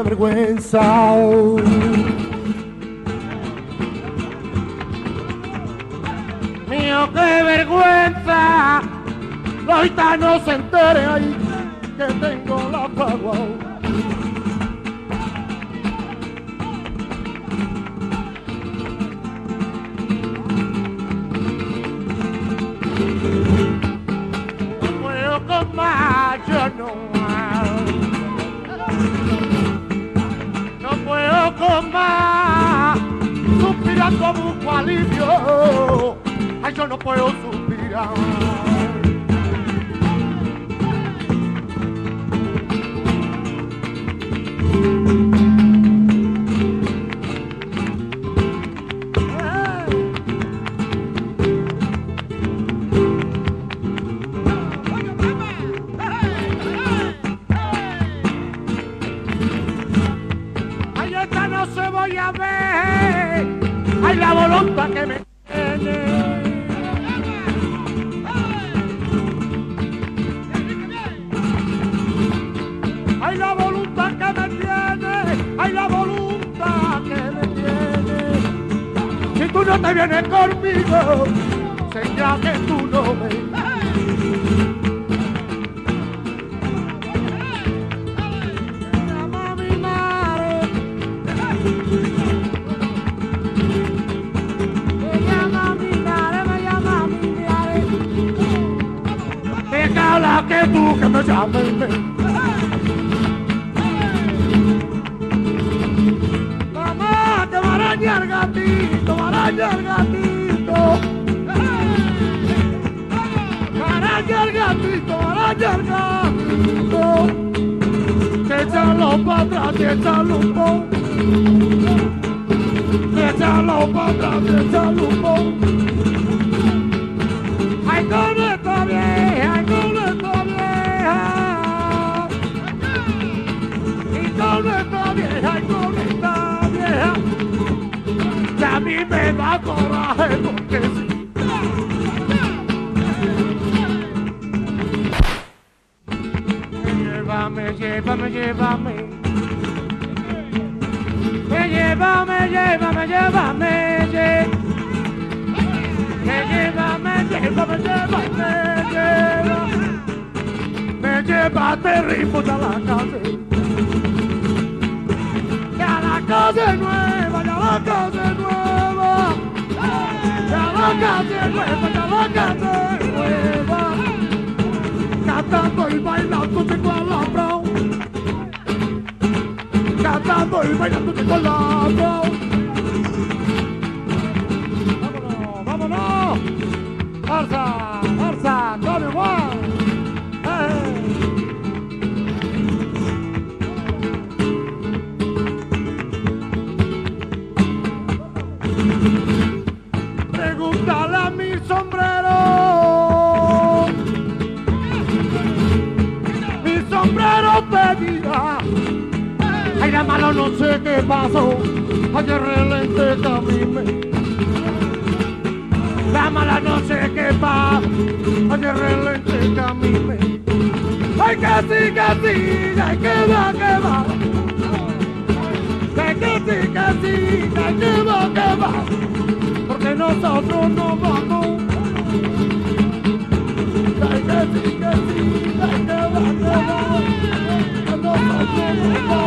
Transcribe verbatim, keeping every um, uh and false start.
vergüenza. Mío, qué vergüenza. Los gitanos se enteren ahí que tengo la fragua. No puedo con más, yo no. No puedo con más. Suspirar como un alivio. Ay, yo no puedo suspirar. Ay, esta no se voy a ver. Ay, la voluntad que me tiene. Ay, la voluntad que me tiene. Ay, la voluntad que me tiene. Si tú no te vienes conmigo, señal que tú no me. Llama mi madre. Me llama mi madre, me llama mi madre. Me habla que tú que me llames. Mamá, te va a arañar el gatito, va a arañar el gatito. Araña el gatito, araña el gatito. Que échalo para atrás, que échalo un poco. Que échalo para atrás, que échalo un poco. Ay, con esta vieja, ay, con esta vieja. Y con esta vieja, y con esta vieja. Que a mí me da coraje porque sí. Llévame, llévame, llévame. Me llévame, llévame, llévame, llévame. Me llévame, llévame, llévame, llévame. Me llévate ritmo a la calle. Ya la calle nueva, ya la calle nueva. Ya la calle nueva, ya la calle nueva. Cantando y bailando tengo a la brown. Cantando y bailando tengo a la brown. Vámonos, vámonos. Farsa, farsa, come Juan. Pregúntale a mi sombrero. Sombrero te dirá. Ay, la mala no sé qué pasó. Ayer relente camine. La mala no sé qué pasó. Ayer relente camine. Ay, que sí, que sí, ay, que va, que va. Que que sí, que sí, ay, que va, que va. Porque nosotros no vamos. Ay, que sí, que sí, ay, que va, que va. No, no, no, no.